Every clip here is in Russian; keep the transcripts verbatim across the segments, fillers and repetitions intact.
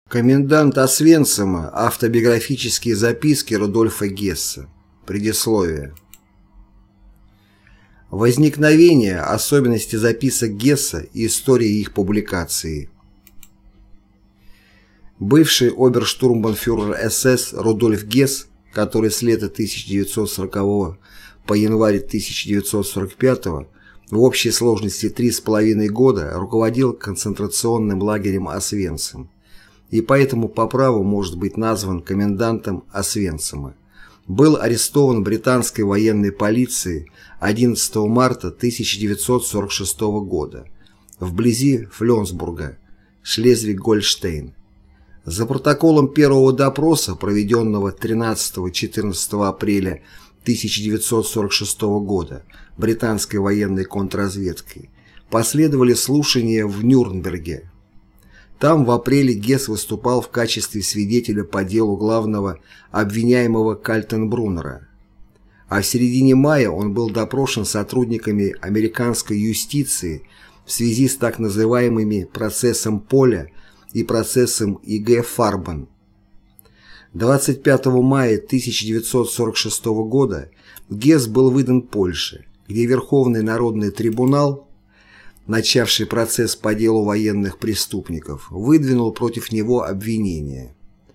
Комендант Освенцима. Автобиографические записки Рудольфа Гесса. Предисловие. Возникновение, особенности записок Гесса и история их публикации. Бывший оберштурмбанфюрер СС Рудольф Гесс, который с лета тысяча девятьсот сорокового по январь тысяча девятьсот сорок пятого в общей сложности три с половиной года руководил концентрационным лагерем Освенцим, и поэтому по праву может быть назван комендантом Освенцима, был арестован британской военной полицией одиннадцатого марта тысяча девятьсот сорок шестого года вблизи Фленсбурга, Шлезвиг-Гольштейн. За протоколом первого допроса, проведенного тринадцатого-четырнадцатого апреля тысяча девятьсот сорок шестого года британской военной контрразведкой, последовали слушания в Нюрнберге. Там в апреле Гесс выступал в качестве свидетеля по делу главного обвиняемого Кальтенбруннера, а в середине мая он был допрошен сотрудниками американской юстиции в связи с так называемыми процессом Поля и процессом И Г Фарбен. двадцать пятого мая тысяча девятьсот сорок шестого года Гесс был выдан Польше, где Верховный народный трибунал, начавший процесс по делу военных преступников, выдвинул против него обвинение.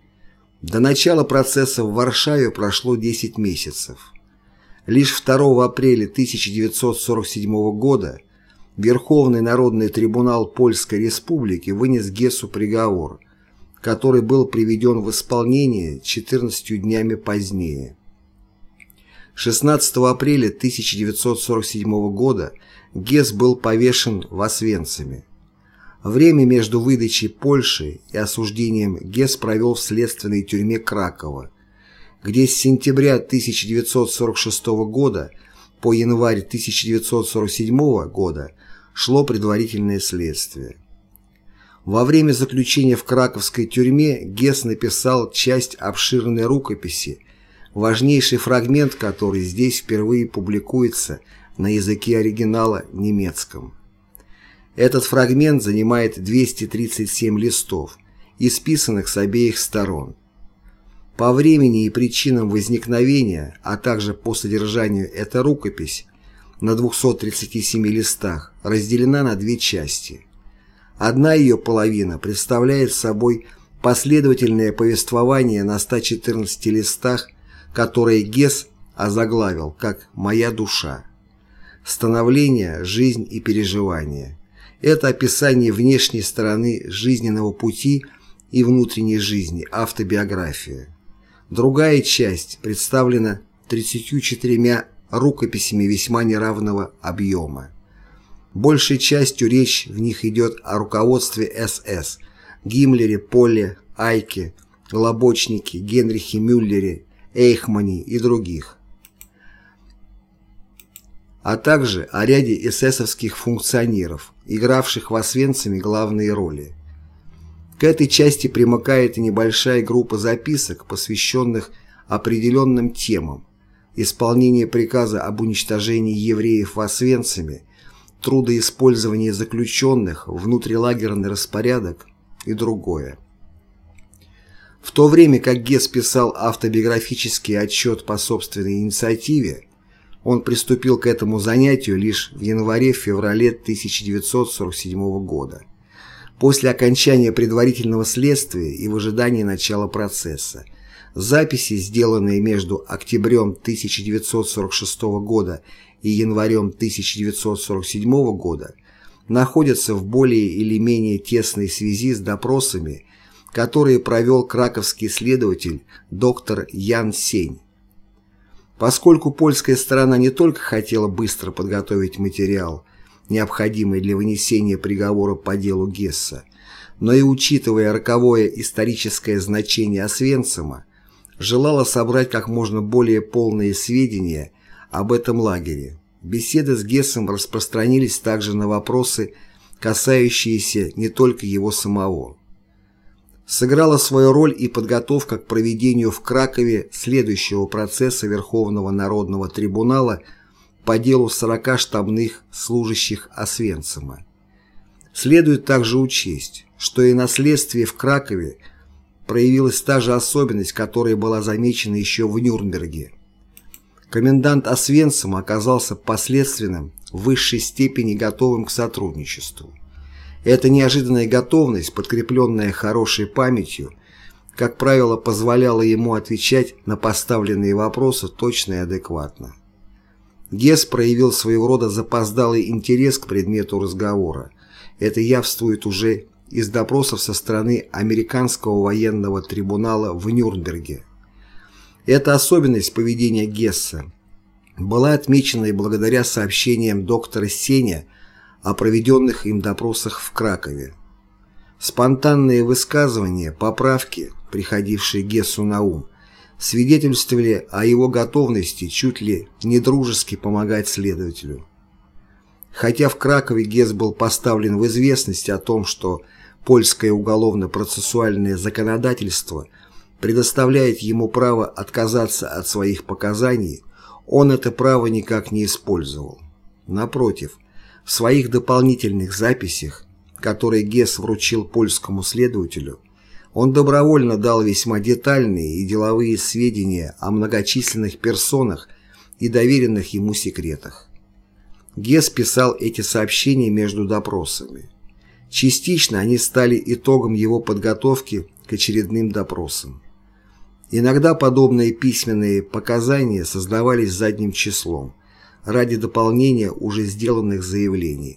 До начала процесса в Варшаве прошло десять месяцев. Лишь второго апреля тысяча девятьсот сорок седьмого года Верховный народный трибунал Польской Республики вынес Гессу приговор, который был приведен в исполнение четырнадцатью днями позднее. шестнадцатого апреля тысяча девятьсот сорок седьмого года Гесс был повешен в Освенциме. Время между выдачей Польши и осуждением Гесс провел в следственной тюрьме Кракова, где с сентября тысяча девятьсот сорок шестого года по январь тысяча девятьсот сорок седьмого года шло предварительное следствие. Во время заключения в краковской тюрьме Гесс написал часть обширной рукописи, важнейший фрагмент которой здесь впервые публикуется на языке оригинала немецком. Этот фрагмент занимает двести тридцать семь листов, исписанных с обеих сторон. По времени и причинам возникновения, а также по содержанию эта рукопись на двухстах тридцати семи листах разделена на две части. Одна ее половина представляет собой последовательное повествование на ста четырнадцати листах, которое Гесс озаглавил как «Моя душа». Становление, жизнь и переживания. Это описание внешней стороны жизненного пути и внутренней жизни, автобиография. Другая часть представлена тридцатью четырьмя рукописями весьма неравного объема. Большей частью речь в них идет о руководстве Эс Эс, Гиммлере, Поле, Айке, Глобочнике, Генрихе Мюллере, Эйхмане и других, а также о ряде эсэсовских функционеров, игравших в Освенциме главные роли. К этой части примыкает и небольшая группа записок, посвященных определенным темам: исполнение приказа об уничтожении евреев в Освенциме, трудоиспользование заключенных, внутрилагерный распорядок и другое. В то время как Гесс писал автобиографический отчет по собственной инициативе, он приступил к этому занятию лишь в январе-феврале тысяча девятьсот сорок седьмого года, после окончания предварительного следствия и в ожидании начала процесса. Записи, сделанные между октябрем тысяча девятьсот сорок шестого года и январем тысяча девятьсот сорок седьмого года, находятся в более или менее тесной связи с допросами, которые провел краковский следователь доктор Ян Сень. Поскольку польская сторона не только хотела быстро подготовить материал, необходимый для вынесения приговора по делу Гесса, но и, учитывая роковое историческое значение Освенцима, желала собрать как можно более полные сведения об этом лагере. Беседы с Гессом распространились также на вопросы, касающиеся не только его самого. Сыграла свою роль и подготовка к проведению в Кракове следующего процесса Верховного народного трибунала по делу сорока штабных служащих Освенцима. Следует также учесть, что и на следствии в Кракове проявилась та же особенность, которая была замечена еще в Нюрнберге. Комендант Освенцима оказался последственным в высшей степени готовым к сотрудничеству. Эта неожиданная готовность, подкрепленная хорошей памятью, как правило, позволяла ему отвечать на поставленные вопросы точно и адекватно. Гесс проявил своего рода запоздалый интерес к предмету разговора. Это явствует уже из допросов со стороны американского военного трибунала в Нюрнберге. Эта особенность поведения Гесса была отмечена и благодаря сообщениям доктора Сеня о проведенных им допросах в Кракове. Спонтанные высказывания, поправки, приходившие Гессу на ум, свидетельствовали о его готовности чуть ли не дружески помогать следователю. Хотя в Кракове Гесс был поставлен в известность о том, что польское уголовно-процессуальное законодательство предоставляет ему право отказаться от своих показаний, он это право никак не использовал. Напротив, в своих дополнительных записях, которые Гесс вручил польскому следователю, он добровольно дал весьма детальные и деловые сведения о многочисленных персонах и доверенных ему секретах. Гесс писал эти сообщения между допросами. Частично они стали итогом его подготовки к очередным допросам. Иногда подобные письменные показания создавались задним числом, ради дополнения уже сделанных заявлений.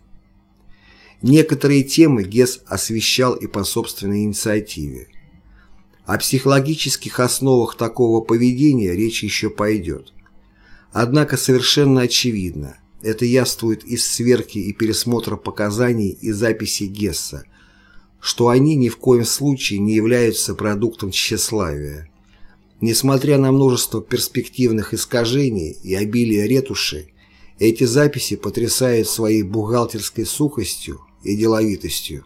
Некоторые темы Гесс освещал и по собственной инициативе. О психологических основах такого поведения речь еще пойдет. Однако совершенно очевидно, это явствует из сверки и пересмотра показаний и записей Гесса, что они ни в коем случае не являются продуктом тщеславия. Несмотря на множество перспективных искажений и обилие ретуши, эти записи потрясают своей бухгалтерской сухостью и деловитостью.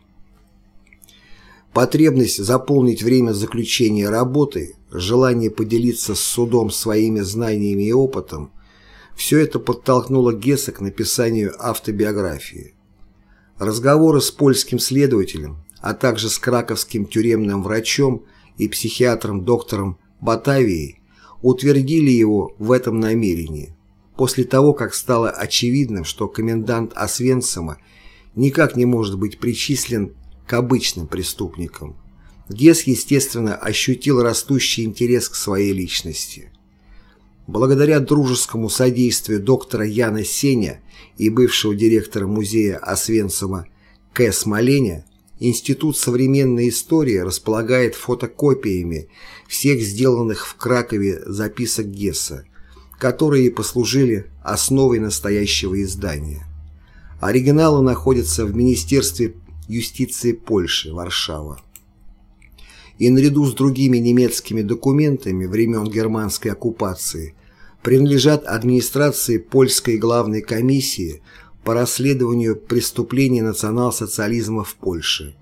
Потребность заполнить время заключения работы, желание поделиться с судом своими знаниями и опытом – все это подтолкнуло Гесса к написанию автобиографии. Разговоры с польским следователем, а также с краковским тюремным врачом и психиатром доктором Батавией утвердили его в этом намерении, после того, как стало очевидным, что комендант Освенцима никак не может быть причислен к обычным преступникам. Гесс, естественно, ощутил растущий интерес к своей личности. Благодаря дружескому содействию доктора Яна Сеня и бывшего директора музея Освенцима К. Смоленя, Институт современной истории располагает фотокопиями всех сделанных в Кракове записок Гесса, которые послужили основой настоящего издания. Оригиналы находятся в Министерстве юстиции Польши, Варшава. И наряду с другими немецкими документами времен германской оккупации принадлежат администрации Польской главной комиссии по расследованию преступлений национал-социализма в Польше.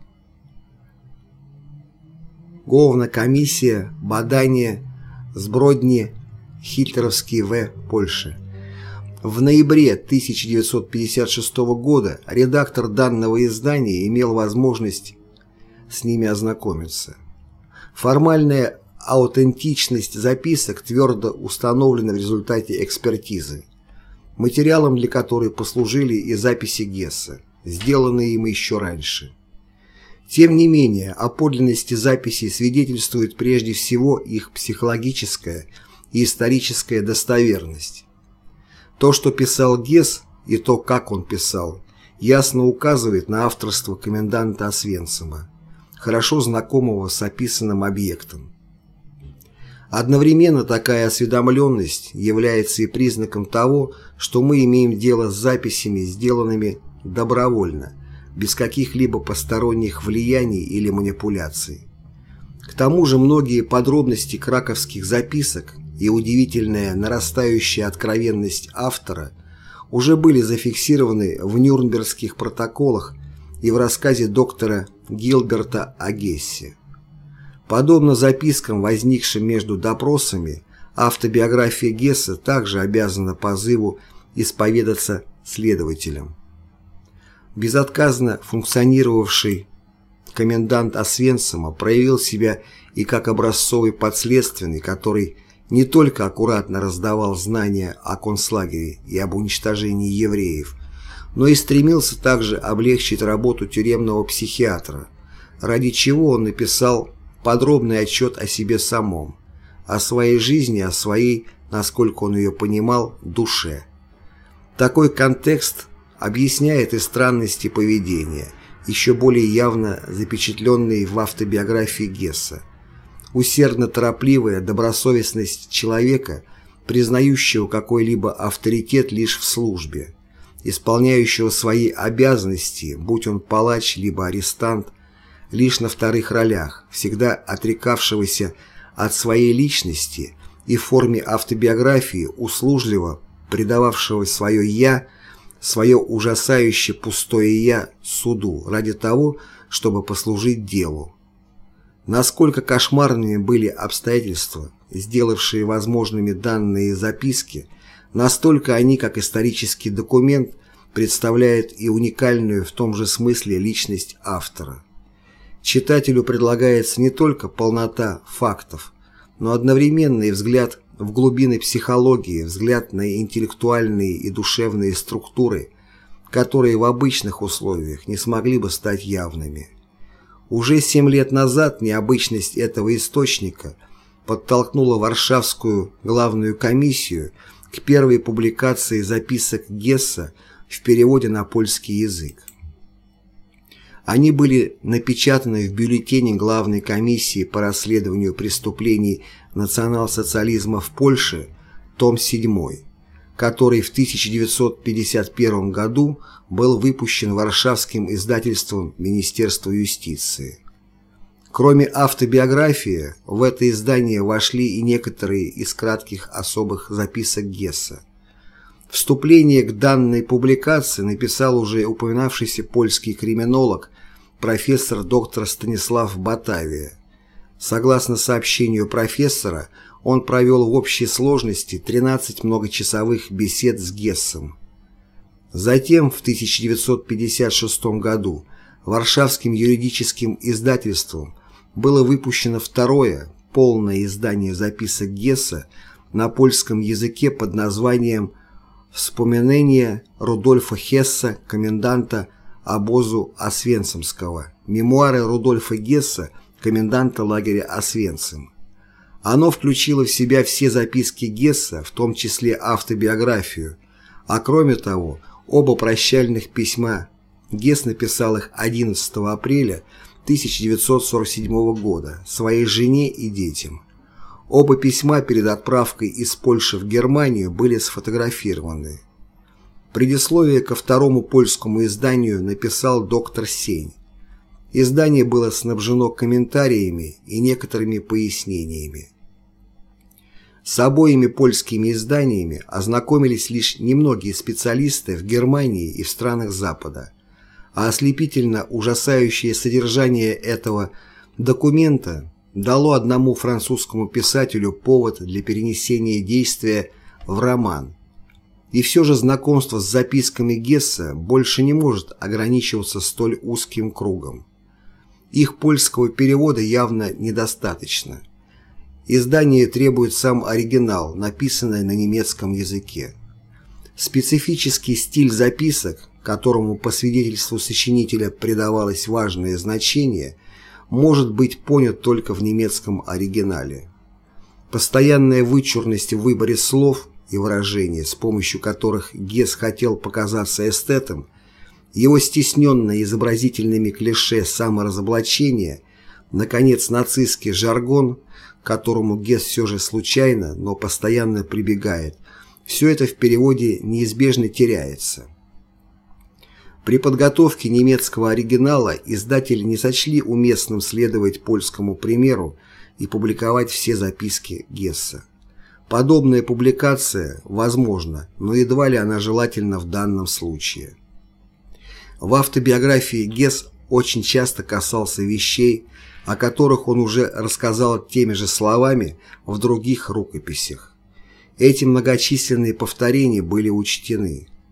Główna комиссия badania zbrodni hitlerowskiej в Польше. В ноябре тысяча девятьсот пятьдесят шестого года редактор данного издания имел возможность с ними ознакомиться. Формальная аутентичность записок твердо установлена в результате экспертизы, материалом для которой послужили и записи Гесса, сделанные им еще раньше. Тем не менее, о подлинности записей свидетельствует прежде всего их психологическая и историческая достоверность. То, что писал Гесс, и то, как он писал, ясно указывает на авторство коменданта Освенцима, хорошо знакомого с описанным объектом. Одновременно такая осведомленность является и признаком того, что мы имеем дело с записями, сделанными добровольно, без каких-либо посторонних влияний или манипуляций. К тому же многие подробности краковских записок и удивительная нарастающая откровенность автора уже были зафиксированы в Нюрнбергских протоколах и в рассказе доктора Гилберта о Гессе. Подобно запискам, возникшим между допросами, автобиография Гесса также обязана позыву исповедаться следователям. Безотказно функционировавший комендант Освенцима, проявил себя и как образцовый подследственный, который не только аккуратно раздавал знания о концлагере и об уничтожении евреев, но и стремился также облегчить работу тюремного психиатра, ради чего он написал подробный отчет о себе самом, о своей жизни, о своей, насколько он ее понимал, душе. Такой контекст объясняет и странности поведения, еще более явно запечатленные в автобиографии Гесса. Усердно торопливая добросовестность человека, признающего какой-либо авторитет лишь в службе, исполняющего свои обязанности, будь он палач либо арестант, лишь на вторых ролях, всегда отрекавшегося от своей личности и в форме автобиографии услужливо предававшего свое «я», свое ужасающе пустое «я» суду ради того, чтобы послужить делу. Насколько кошмарными были обстоятельства, сделавшие возможными данные записки, настолько они, как исторический документ, представляют и уникальную в том же смысле личность автора. Читателю предлагается не только полнота фактов, но одновременно и взгляд в глубины психологии, взгляд на интеллектуальные и душевные структуры, которые в обычных условиях не смогли бы стать явными. Уже семь лет назад необычность этого источника подтолкнула Варшавскую главную комиссию к первой публикации записок Гесса в переводе на польский язык. Они были напечатаны в бюллетене Главной комиссии по расследованию преступлений национал-социализма в Польше, том седьмой, который в тысяча девятьсот пятьдесят первом году был выпущен варшавским издательством Министерства юстиции. Кроме автобиографии, в это издание вошли и некоторые из кратких особых записок Гесса. Вступление к данной публикации написал уже упоминавшийся польский криминолог, профессор доктор Станислав Батавия. Согласно сообщению профессора, он провел в общей сложности тринадцать многочасовых бесед с Гессом. Затем, в тысяча девятьсот пятьдесят шестом году, Варшавским юридическим издательством было выпущено второе, полное издание записок Гесса на польском языке под названием «Вспоминания Рудольфа Хесса, коменданта обозу Освенцимского. Мемуары Рудольфа Гесса, коменданта лагеря Освенцим». Оно включило в себя все записки Гесса, в том числе автобиографию, а кроме того, оба прощальных письма. Гесс написал их одиннадцатого апреля тысяча девятьсот сорок седьмого года своей жене и детям. Оба письма перед отправкой из Польши в Германию были сфотографированы. Предисловие ко второму польскому изданию написал доктор Сень. Издание было снабжено комментариями и некоторыми пояснениями. С обоими польскими изданиями ознакомились лишь немногие специалисты в Германии и в странах Запада, а ослепительно ужасающее содержание этого документа дало одному французскому писателю повод для перенесения действия в роман. И все же знакомство с записками Гесса больше не может ограничиваться столь узким кругом. Их польского перевода явно недостаточно. Издание требует сам оригинал, написанный на немецком языке. Специфический стиль записок, которому по свидетельству сочинителя придавалось важное значение, может быть понят только в немецком оригинале. Постоянная вычурность в выборе слов и выражений, с помощью которых Гесс хотел показаться эстетом, его стесненное изобразительными клише саморазоблачение, наконец, нацистский жаргон, к которому Гесс все же случайно, но постоянно прибегает, все это в переводе неизбежно теряется. При подготовке немецкого оригинала издатели не сочли уместным следовать польскому примеру и публиковать все записки Гесса. Подобная публикация возможна, но едва ли она желательна в данном случае. В автобиографии Гесс очень часто касался вещей, о которых он уже рассказал теми же словами в других рукописях. Эти многочисленные повторения были учтены.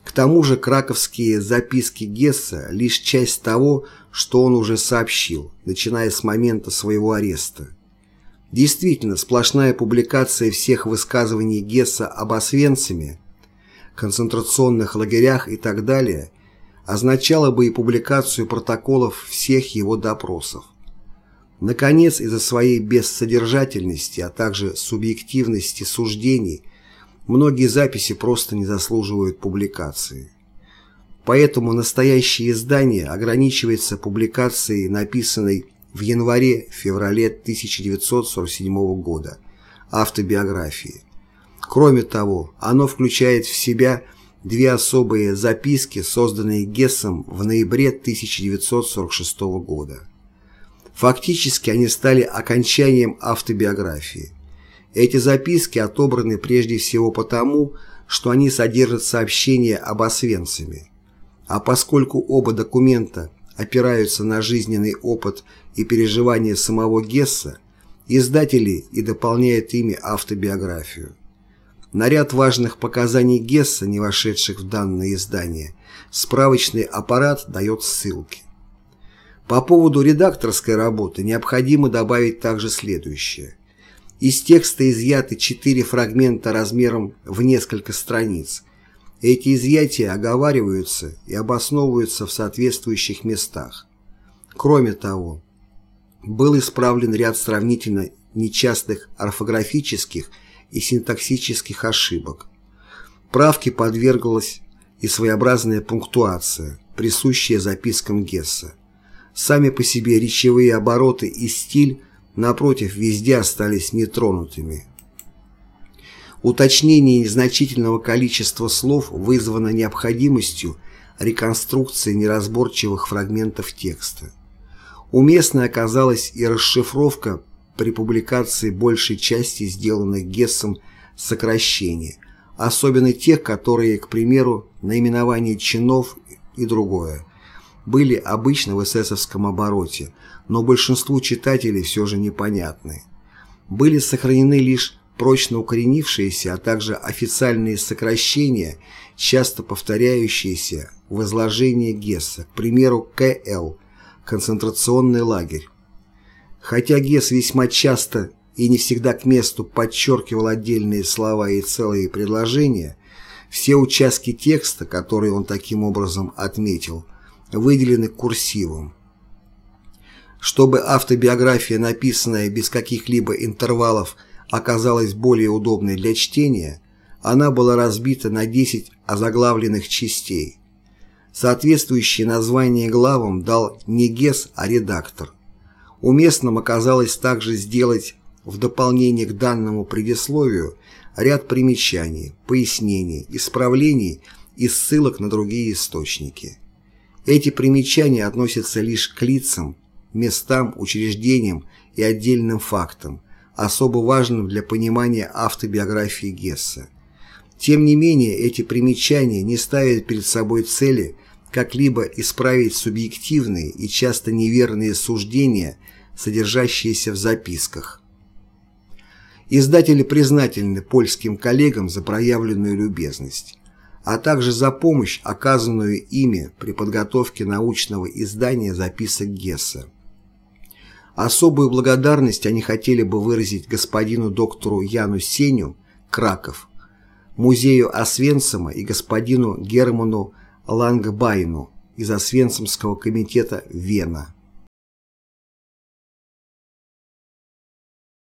К тому же краковские записки Гесса – лишь часть того, что он уже сообщил, начиная с момента своего ареста. Действительно, сплошная публикация всех высказываний Гесса об Освенциме, концентрационных лагерях и так далее означала бы и публикацию протоколов всех его допросов. Наконец, из-за своей бессодержательности, а также субъективности суждений, многие записи просто не заслуживают публикации. Поэтому настоящее издание ограничивается публикацией, написанной в январе-феврале тысяча девятьсот сорок седьмого года, автобиографии. Кроме того, оно включает в себя две особые записки, созданные Гессом в ноябре тысяча девятьсот сорок шестого года. Фактически они стали окончанием автобиографии. Эти записки отобраны прежде всего потому, что они содержат сообщения об Освенциме. А поскольку оба документа опираются на жизненный опыт и переживания самого Гесса, издатели и дополняют ими автобиографию. На ряд важных показаний Гесса, не вошедших в данное издание, справочный аппарат дает ссылки. По поводу редакторской работы необходимо добавить также следующее. Из текста изъяты четыре фрагмента размером в несколько страниц. Эти изъятия оговариваются и обосновываются в соответствующих местах. Кроме того, был исправлен ряд сравнительно нечастых орфографических и синтаксических ошибок. Правке подверглась и своеобразная пунктуация, присущая запискам Гесса. Сами по себе речевые обороты и стиль, напротив, везде остались нетронутыми. Уточнение незначительного количества слов вызвано необходимостью реконструкции неразборчивых фрагментов текста. Уместной оказалась и расшифровка при публикации большей части сделанных Гессом сокращений, особенно тех, которые, к примеру, наименование чинов и другое, были обычно в эсэсовском обороте, но большинству читателей все же непонятны. Были сохранены лишь прочно укоренившиеся, а также официальные сокращения, часто повторяющиеся в изложении Гесса, к примеру, ка эл – концентрационный лагерь. Хотя Гесс весьма часто и не всегда к месту подчеркивал отдельные слова и целые предложения, все участки текста, которые он таким образом отметил, выделены курсивом. Чтобы автобиография, написанная без каких-либо интервалов, оказалась более удобной для чтения, она была разбита на десять озаглавленных частей. Соответствующее название главам дал не Гесс, а редактор. Уместным оказалось также сделать в дополнение к данному предисловию ряд примечаний, пояснений, исправлений и ссылок на другие источники. Эти примечания относятся лишь к лицам, местам, учреждениям и отдельным фактам, особо важным для понимания автобиографии Гесса. Тем не менее, эти примечания не ставят перед собой цели как-либо исправить субъективные и часто неверные суждения, содержащиеся в записках. Издатели признательны польским коллегам за проявленную любезность, а также за помощь, оказанную ими при подготовке научного издания записок Гесса. Особую благодарность они хотели бы выразить господину доктору Яну Сеню, Краков, музею Освенцима и господину Герману Лангбайну из Освенцимского комитета, Вена.